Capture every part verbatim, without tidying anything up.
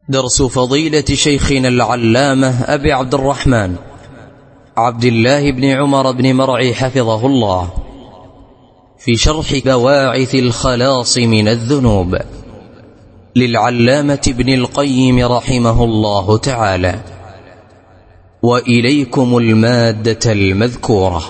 درس فضيلة شيخنا العلامة أبي عبد الرحمن عبد الله بن عمر بن مرعي حفظه الله في شرح بواعث الخلاص من الذنوب للعلامة ابن القيم رحمه الله تعالى. وإليكم المادة المذكورة.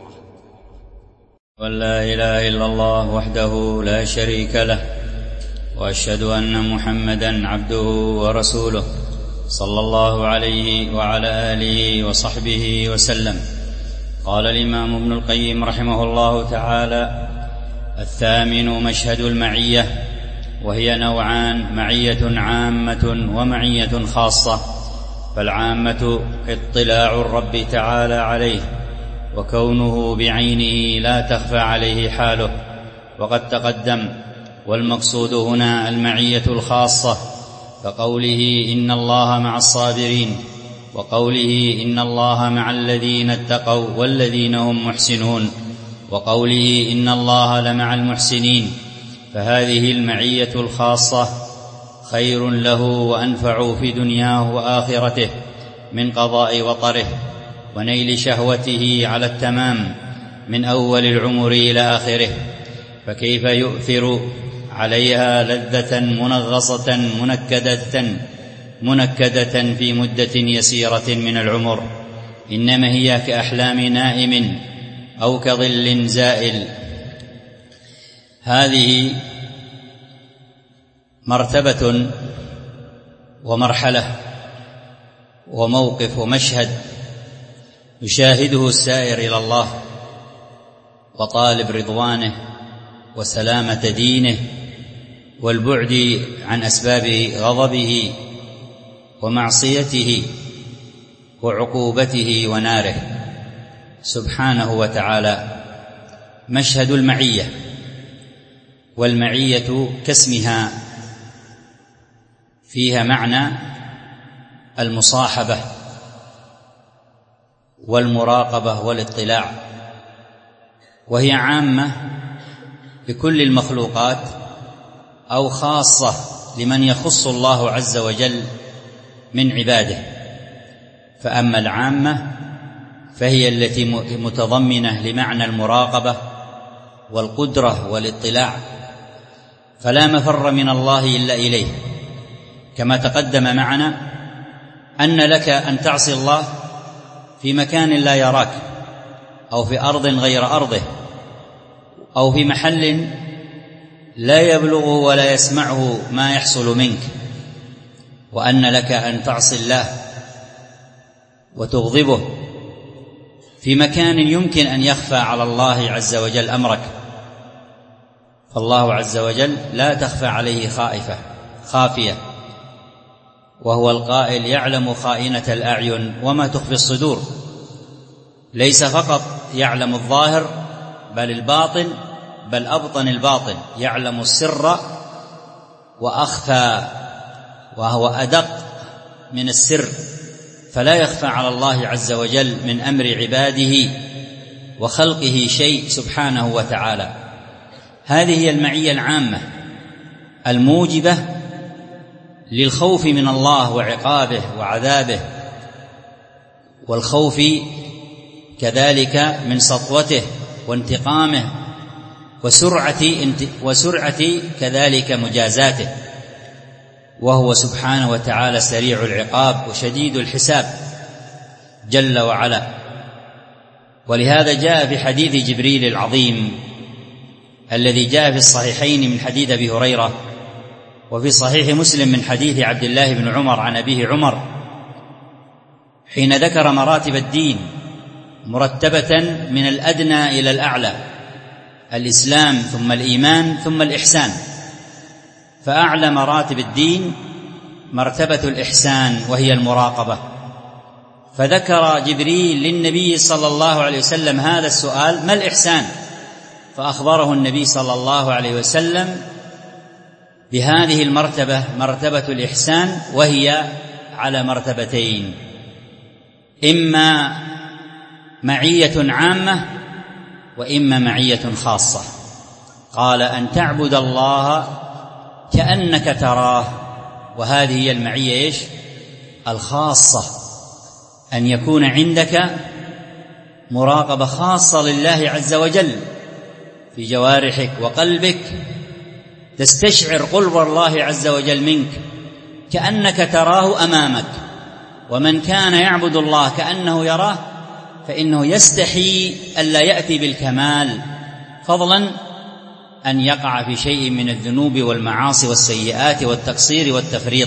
ولا إله إلا الله وحده لا شريك له، وأشهد أن محمدا عبده ورسوله صلى الله عليه وعلى آله وصحبه وسلم. قال الإمام ابن القيم رحمه الله تعالى: الثامن مشهد المعية، وهي نوعان: معية عامة ومعية خاصة. فالعامة اطلاع الرب تعالى عليه وكونه بعينه لا تخفى عليه حاله، وقد تقدم. والمقصود هنا المعية الخاصة، كقوله إن الله مع الصابرين، وقوله إن الله مع الذين اتقوا والذين هم محسنون، وقوله إن الله لمع المحسنين. فهذه المعية الخاصة خير له وأنفع في دنياه وآخرته من قضاء وطره ونيل شهوته على التمام من أول العمر إلى آخره. فكيف يؤثر عليها لذة منغصة منكدة منكدة في مدة يسيرة من العمر؟ إنما هي كأحلام نائم أو كظل زائل. هذه مرتبة ومرحلة وموقف ومشهد يشاهده السائر إلى الله وطالب رضوانه وسلامة دينه والبعد عن أسباب غضبه ومعصيته وعقوبته وناره سبحانه وتعالى. مشهد المعية، والمعية كاسمها فيها معنى المصاحبة والمراقبة والاطلاع، وهي عامة لكل المخلوقات أو خاصة لمن يخص الله عز وجل من عباده. فأما العامة فهي التي متضمنة لمعنى المراقبة والقدرة والاطلاع، فلا مفر من الله إلا إليه، كما تقدم معنا أن لك أن تعصي الله في مكان لا يراك، أو في أرض غير أرضه، أو في محل لا يبلغ ولا يسمعه ما يحصل منك، وأن لك أن تعصي الله وتغضبه في مكان يمكن أن يخفى على الله عز وجل أمرك، فالله عز وجل لا تخفى عليه خائفة خافية، وهو القائل: يعلم خائنة الأعين وما تخفي الصدور. ليس فقط يعلم الظاهر بل الباطن، بل أبطن الباطن، يعلم السر وأخفى، وهو أدق من السر، فلا يخفى على الله عز وجل من أمر عباده وخلقه شيء سبحانه وتعالى. هذه هي المعية العامة الموجبة للخوف من الله وعقابه وعذابه، والخوف كذلك من سطوته وانتقامه وسرعة, وسرعة كذلك مجازاته، وهو سبحانه وتعالى سريع العقاب وشديد الحساب جل وعلا. ولهذا جاء في حديث جبريل العظيم الذي جاء في الصحيحين من حديث أبي هريرة، وفي صحيح مسلم من حديث عبد الله بن عمر عن أبيه عمر، حين ذكر مراتب الدين مرتبة من الأدنى إلى الأعلى: الإسلام ثم الإيمان ثم الإحسان. فأعلى مراتب الدين مرتبة الإحسان وهي المراقبة. فذكر جبريل للنبي صلى الله عليه وسلم هذا السؤال: ما الإحسان؟ فأخبره النبي صلى الله عليه وسلم بهذه المرتبة، مرتبة الإحسان، وهي على مرتبتين: إما معية عامة وإما معية خاصة. قال: أن تعبد الله كأنك تراه وهذه هي المعية إيش؟ الخاصة، أن يكون عندك مراقبة خاصة لله عز وجل في جوارحك وقلبك، تستشعر قرب الله عز وجل منك كأنك تراه أمامك. ومن كان يعبد الله كأنه يراه فإنه يستحي ألا يأتي بالكمال، فضلا أن يقع في شيء من الذنوب والمعاصي والسيئات والتقصير والتفريط.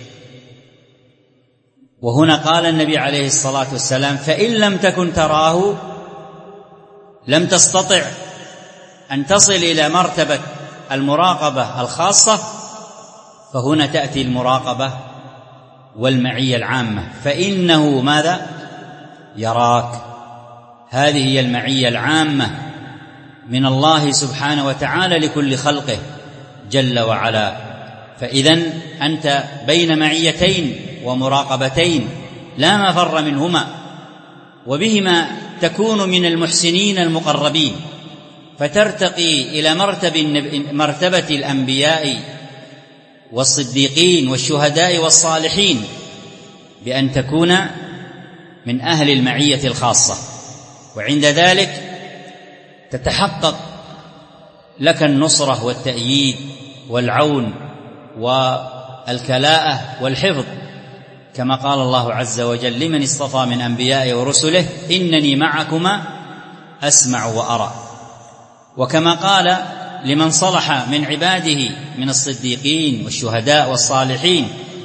وهنا قال النبي عليه الصلاة والسلام: فإن لم تكن تراه لم تستطع أن تصل إلى مرتبة المراقبة الخاصة، فهنا تأتي المراقبة والمعية العامة، فإنه ماذا؟ يراك. هذه هي المعية العامة من الله سبحانه وتعالى لكل خلقه جل وعلا. فإذن أنت بين معيتين ومراقبتين لا مفر منهما، وبهما تكون من المحسنين المقربين، فترتقي إلى مرتبة الأنبياء والصديقين والشهداء والصالحين بأن تكون من أهل المعية الخاصة، وعند ذلك تتحقق لك النصرة والتأييد والعون والكلاءة والحفظ، كما قال الله عز وجل لمن اصطفى من أنبيائه ورسله: إنني معكما أسمع وأرى. وكما قال لمن صلح من عباده من الصديقين والشهداء والصالحين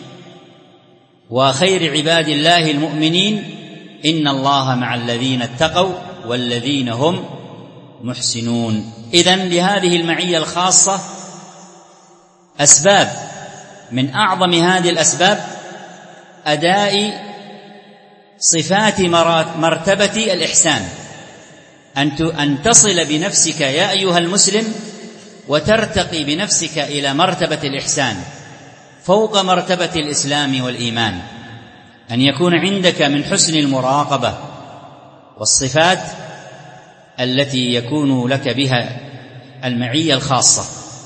وخير عباد الله المؤمنين: إن الله مع الذين اتقوا والذين هم محسنون. إذن لهذه المعية الخاصة أسباب، من أعظم هذه الأسباب أداء صفات مرتبة الإحسان، أن تصل بنفسك يا أيها المسلم وترتقي بنفسك إلى مرتبة الإحسان فوق مرتبة الإسلام والإيمان، أن يكون عندك من حسن المراقبة والصفات التي يكون لك بها المعية الخاصة،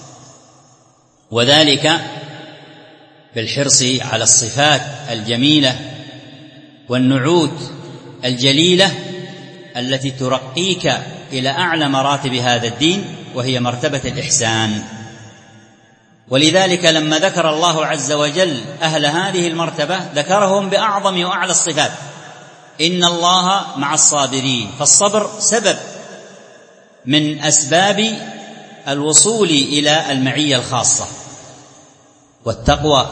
وذلك بالحرص على الصفات الجميلة والنعوت الجليلة التي ترقيك إلى أعلى مراتب هذا الدين، وهي مرتبة الإحسان. ولذلك لما ذكر الله عز وجل أهل هذه المرتبة ذكرهم بأعظم وأعلى الصفات: إن الله مع الصابرين. فالصبر سبب من أسباب الوصول إلى المعية الخاصة، والتقوى،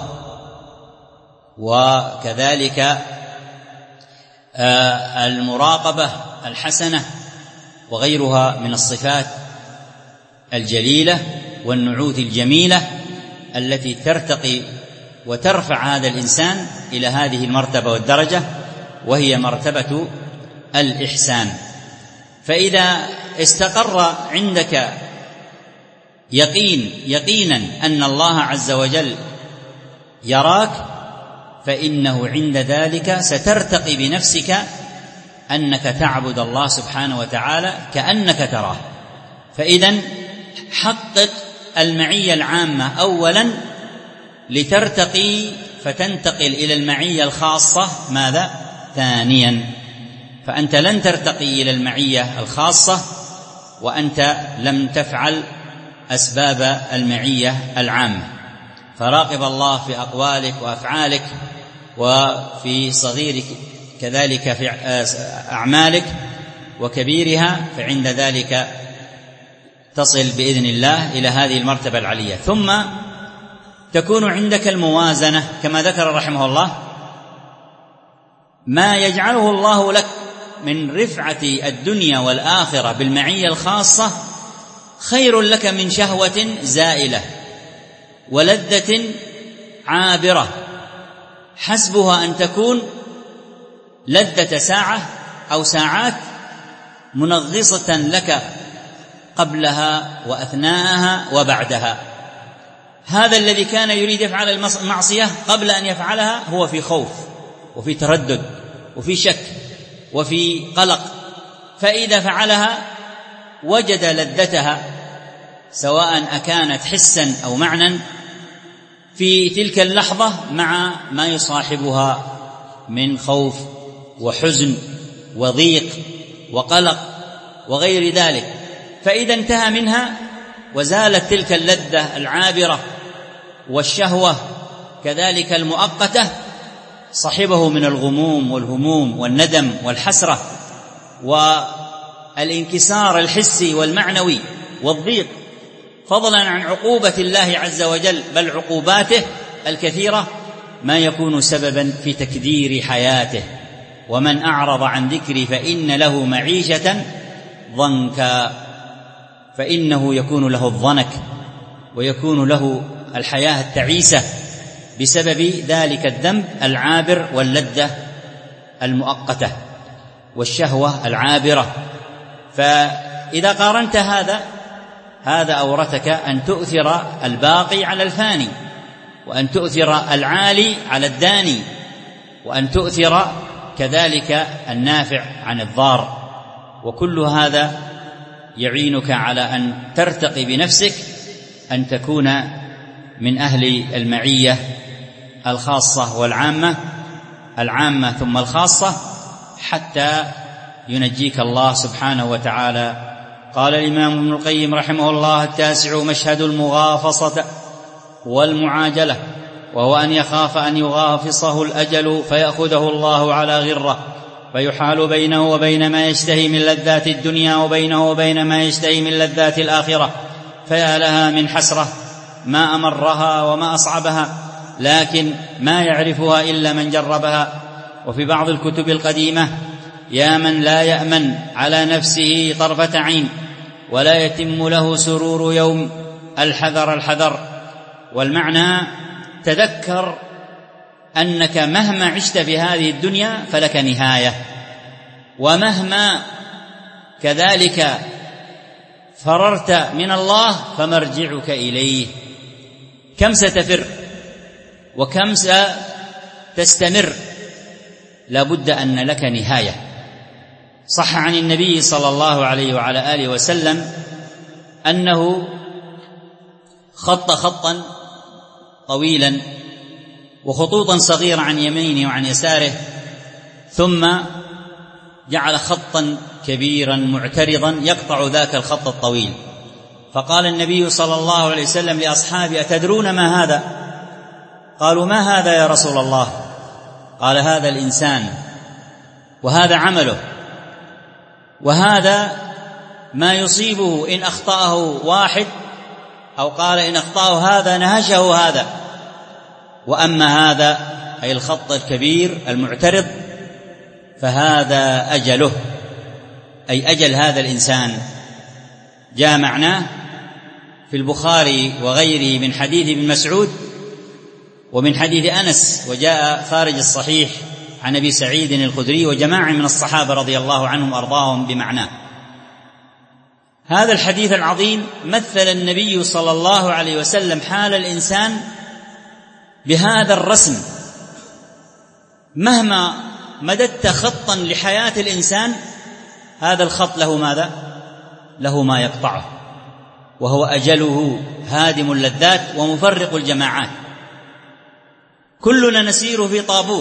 وكذلك المراقبة الحسنة وغيرها من الصفات الجليلة والنعوت الجميلة التي ترتقي وترفع هذا الإنسان إلى هذه المرتبة والدرجة، وهي مرتبة الإحسان. فإذا استقر عندك يقين يقينا أن الله عز وجل يراك، فإنه عند ذلك سترتقي بنفسك أنك تعبد الله سبحانه وتعالى كأنك تراه. فإذن حقق المعية العامة أولا لترتقي فتنتقل إلى المعية الخاصة ماذا؟ ثانيا. فأنت لن ترتقي إلى المعية الخاصة وأنت لم تفعل أسباب المعية العامة. فراقب الله في أقوالك وأفعالك وفي صغيرك كذلك في أعمالك وكبيرها، فعند ذلك تصل بإذن الله إلى هذه المرتبة العلية. ثم تكون عندك الموازنة كما ذكر رحمه الله: ما يجعله الله لك من رفعة الدنيا والآخرة بالمعية الخاصة خير لك من شهوة زائلة ولذة عابرة حسبها أن تكون لذة ساعة أو ساعات منغصة لك قبلها وأثناءها وبعدها. هذا الذي كان يريد يفعل المعصية قبل أن يفعلها هو في خوف وفي تردد وفي شك وفي قلق، فإذا فعلها وجد لذتها سواء أكانت حسا أو معنى، في تلك اللحظة مع ما يصاحبها من خوف وحزن وضيق وقلق وغير ذلك. فإذا انتهى منها وزالت تلك اللذة العابرة والشهوة كذلك المؤقتة، صحبه من الغموم والهموم والندم والحسرة والانكسار الحسي والمعنوي والضيق، فضلا عن عقوبة الله عز وجل بل عقوباته الكثيرة ما يكون سببا في تكدير حياته. ومن أعرض عن ذكري فإن له معيشة ضنكا، فإنه يكون له الضنك ويكون له الحياة التعيسة بسبب ذلك الذنب العابر واللذة المؤقتة والشهوة العابرة. فإذا قارنت هذا هذا أورثك أن تؤثر الباقي على الفاني، وأن تؤثر العالي على الداني، وأن تؤثر كذلك النافع عن الضار. وكل هذا يعينك على أن ترتقي بنفسك أن تكون من أهل المعية الخاصة والعامة، العامة ثم الخاصة، حتى ينجيك الله سبحانه وتعالى. قال الإمام ابن القيم رحمه الله: التاسع مشهد المغافصة والمعاجلة، وهو أن يخاف أن يغافصه الأجل فيأخذه الله على غرة، فيحال بينه وبين ما يشتهي من لذات الدنيا وبينه وبين ما يشتهي من لذات الآخرة، فيا لها من حسرة ما أمرها وما أصعبها، لكن ما يعرفها إلا من جربها. وفي بعض الكتب القديمة: يا من لا يأمن على نفسه طرفة عين ولا يتم له سرور يوم، الحذر الحذر. والمعنى: تذكر أنك مهما عشت في هذه الدنيا فلك نهاية، ومهما كذلك فررت من الله فمرجعك إليه. كم ستفر وكم ستستمر، لابد أن لك نهاية. صح عن النبي صلى الله عليه وعلى آله وسلم أنه خط خطا طويلا وخطوطا صغيرة عن يمينه وعن يساره، ثم جعل خطا كبيرا معترضا يقطع ذاك الخط الطويل. فقال النبي صلى الله عليه وسلم لأصحابه: أتدرون ما هذا؟ قالوا: ما هذا يا رسول الله؟ قال: هذا الإنسان، وهذا عمله، وهذا ما يصيبه إن أخطأه واحد، أو قال إن أخطأه هذا نهشه هذا، وأما هذا أي الخط الكبير المعترض فهذا أجله، أي أجل هذا الإنسان. جاء معناه في البخاري وغيره من حديث ابن مسعود ومن حديث أنس، وجاء خارج الصحيح عن أبي سعيد الخدري وجماعة من الصحابة رضي الله عنهم وأرضاهم بمعناه. هذا الحديث العظيم مثل النبي صلى الله عليه وسلم حال الإنسان بهذا الرسم. مهما مددت خطا لحياة الإنسان، هذا الخط له ماذا؟ له ما يقطعه، وهو أجله هادم اللذات ومفرق الجماعات. كلنا نسير في طابور،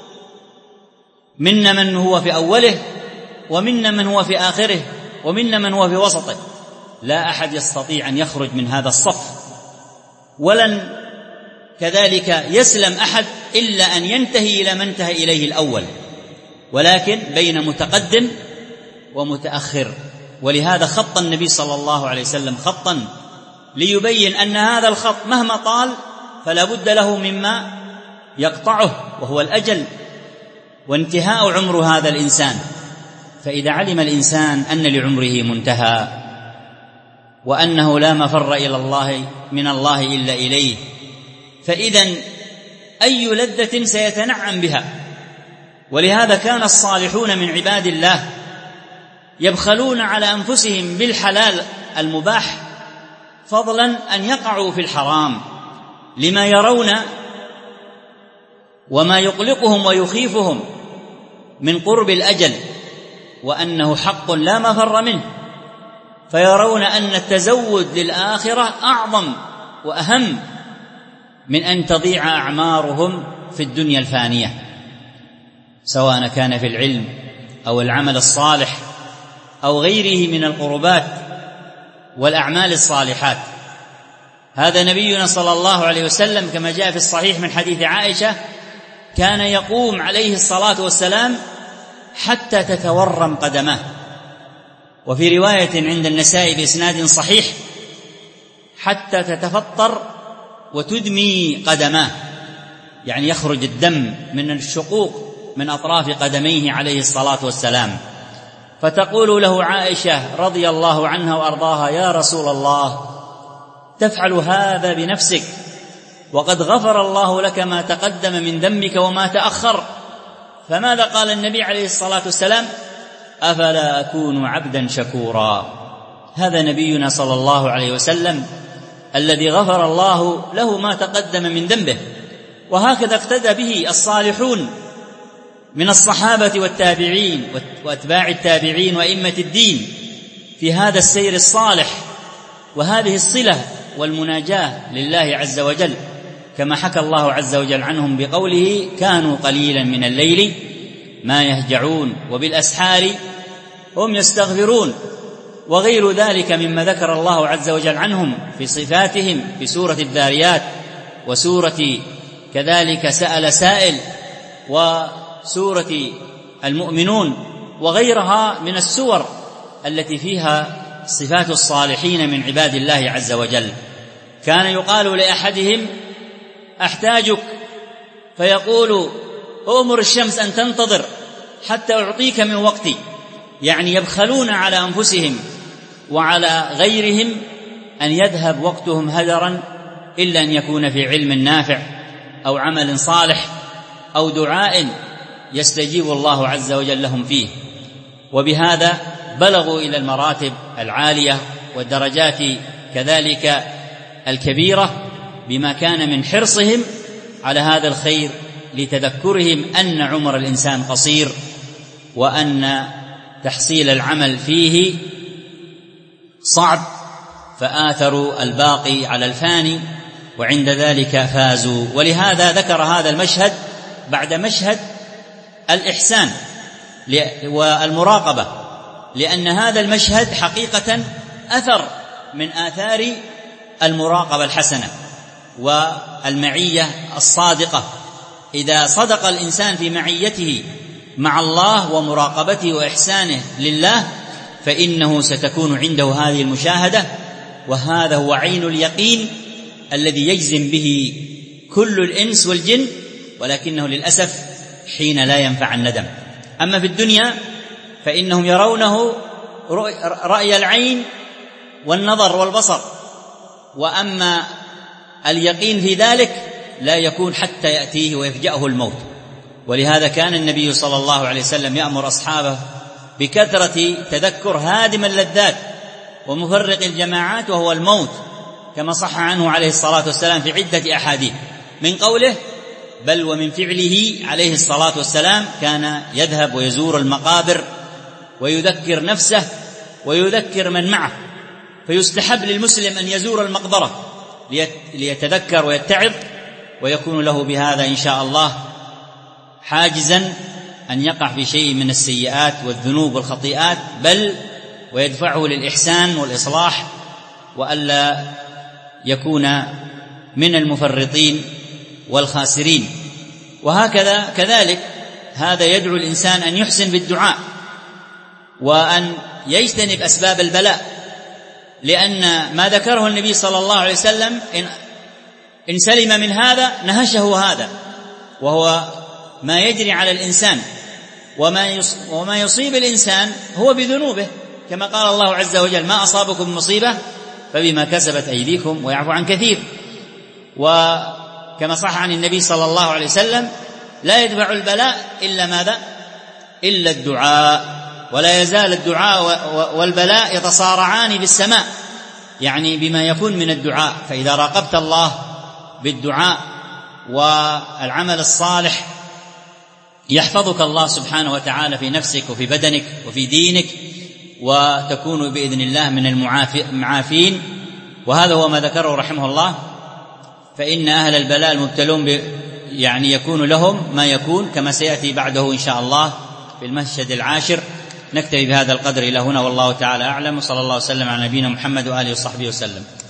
منا من هو في أوله، ومنا من هو في آخره، ومنا من هو في وسطه. لا أحد يستطيع أن يخرج من هذا الصف، ولن كذلك يسلم أحد إلا أن ينتهي إلى ما انتهى إليه الأول، ولكن بين متقدم ومتأخر. ولهذا خط النبي صلى الله عليه وسلم خطا ليبين أن هذا الخط مهما طال فلا بد له مما يقطعه، وهو الأجل وانتهاء عمر هذا الإنسان. فإذا علم الإنسان أن لعمره منتهى، وأنه لا مفر إلى الله من الله إلا إليه، فإذن أي لذة سيتنعم بها. ولهذا كان الصالحون من عباد الله يبخلون على أنفسهم بالحلال المباح، فضلا أن يقعوا في الحرام، لما يرون وما يقلقهم ويخيفهم من قرب الأجل، وأنه حق لا مفر منه، فيرون أن التزود للآخرة أعظم وأهم من أن تضيع أعمارهم في الدنيا الفانية، سواء كان في العلم أو العمل الصالح أو غيره من القربات والأعمال الصالحات. هذا نبينا صلى الله عليه وسلم كما جاء في الصحيح من حديث عائشة كان يقوم عليه الصلاة والسلام حتى تتورم قدماه، وفي رواية عند النسائي بإسناد صحيح حتى تتفطر وتدمي قدماه، يعني يخرج الدم من الشقوق من أطراف قدميه عليه الصلاة والسلام. فتقول له عائشة رضي الله عنها وأرضاها: يا رسول الله، تفعل هذا بنفسك وقد غفر الله لك ما تقدم من ذنبك وما تأخر. فماذا قال النبي عليه الصلاة والسلام؟ أفلا أكون عبدا شكورا. هذا نبينا صلى الله عليه وسلم الذي غفر الله له ما تقدم من ذنبه، وهكذا اقتدى به الصالحون من الصحابة والتابعين وأتباع التابعين وأئمة الدين في هذا السير الصالح وهذه الصلة والمناجاة لله عز وجل، كما حكى الله عز وجل عنهم بقوله: كانوا قليلا من الليل ما يهجعون وبالأسحار هم يستغفرون، وغير ذلك مما ذكر الله عز وجل عنهم في صفاتهم في سورة الذاريات وسورة كذلك سأل سائل وسورة المؤمنون وغيرها من السور التي فيها صفات الصالحين من عباد الله عز وجل. كان يقال لأحدهم: أحتاجك، فيقول: أؤمر الشمس أن تنتظر حتى أعطيك من وقتي. يعني يبخلون على أنفسهم وعلى غيرهم أن يذهب وقتهم هدرا إلا أن يكون في علم نافع أو عمل صالح أو دعاء يستجيب الله عز وجل لهم فيه. وبهذا بلغوا إلى المراتب العالية والدرجات كذلك الكبيرة بما كان من حرصهم على هذا الخير، لتذكرهم أن عمر الإنسان قصير وأن تحصيل العمل فيه صعب، فآثروا الباقي على الفاني وعند ذلك فازوا. ولهذا ذكر هذا المشهد بعد مشهد الإحسان والمراقبة، لأن هذا المشهد حقيقة أثر من آثار المراقبة الحسنة والمعية الصادقة. إذا صدق الإنسان في معيته مع الله ومراقبته وإحسانه لله فإنه ستكون عنده هذه المشاهدة، وهذا هو عين اليقين الذي يجزم به كل الإنس والجن، ولكنه للأسف حين لا ينفع الندم. أما في الدنيا فإنهم يرونه رأي العين والنظر والبصر، وأما اليقين في ذلك لا يكون حتى يأتيه ويفجأه الموت. ولهذا كان النبي صلى الله عليه وسلم يأمر أصحابه بكثرة تذكر هادم اللذات ومفرق الجماعات وهو الموت، كما صح عنه عليه الصلاة والسلام في عدة أحاديث، من قوله بل ومن فعله عليه الصلاة والسلام كان يذهب ويزور المقابر ويذكر نفسه ويذكر من معه. فيستحب للمسلم أن يزور المقبرة ليتذكر ويتعظ، ويكون له بهذا إن شاء الله حاجزا أن يقع في شيء من السيئات والذنوب والخطيئات، بل ويدفعه للإحسان والإصلاح، وألا يكون من المفرطين والخاسرين. وهكذا كذلك هذا يدعو الإنسان أن يحسن بالدعاء وأن يجتنب أسباب البلاء، لأن ما ذكره النبي صلى الله عليه وسلم إن, إن سلم من هذا نهشه هذا، وهو ما يجري على الإنسان، وما وما يصيب الإنسان هو بذنوبه، كما قال الله عز وجل ما أصابكم مصيبة فبما كسبت أيديكم ويعفو عن كثير. وكما صح عن النبي صلى الله عليه وسلم لا يدفع البلاء إلا ماذا؟ إلا الدعاء، ولا يزال الدعاء والبلاء يتصارعان بالسماء، يعني بما يكون من الدعاء. فإذا راقبت الله بالدعاء والعمل الصالح يحفظك الله سبحانه وتعالى في نفسك وفي بدنك وفي دينك، وتكون بإذن الله من المعافين. وهذا هو ما ذكره رحمه الله فإن أهل البلاء المبتلون ب يعني يكون لهم ما يكون كما سيأتي بعده إن شاء الله في المشهد العاشر. نكتفي بهذا القدر إلى هنا والله تعالى أعلم، وصلى الله وسلم على نبينا محمد وآله وصحبه وسلم.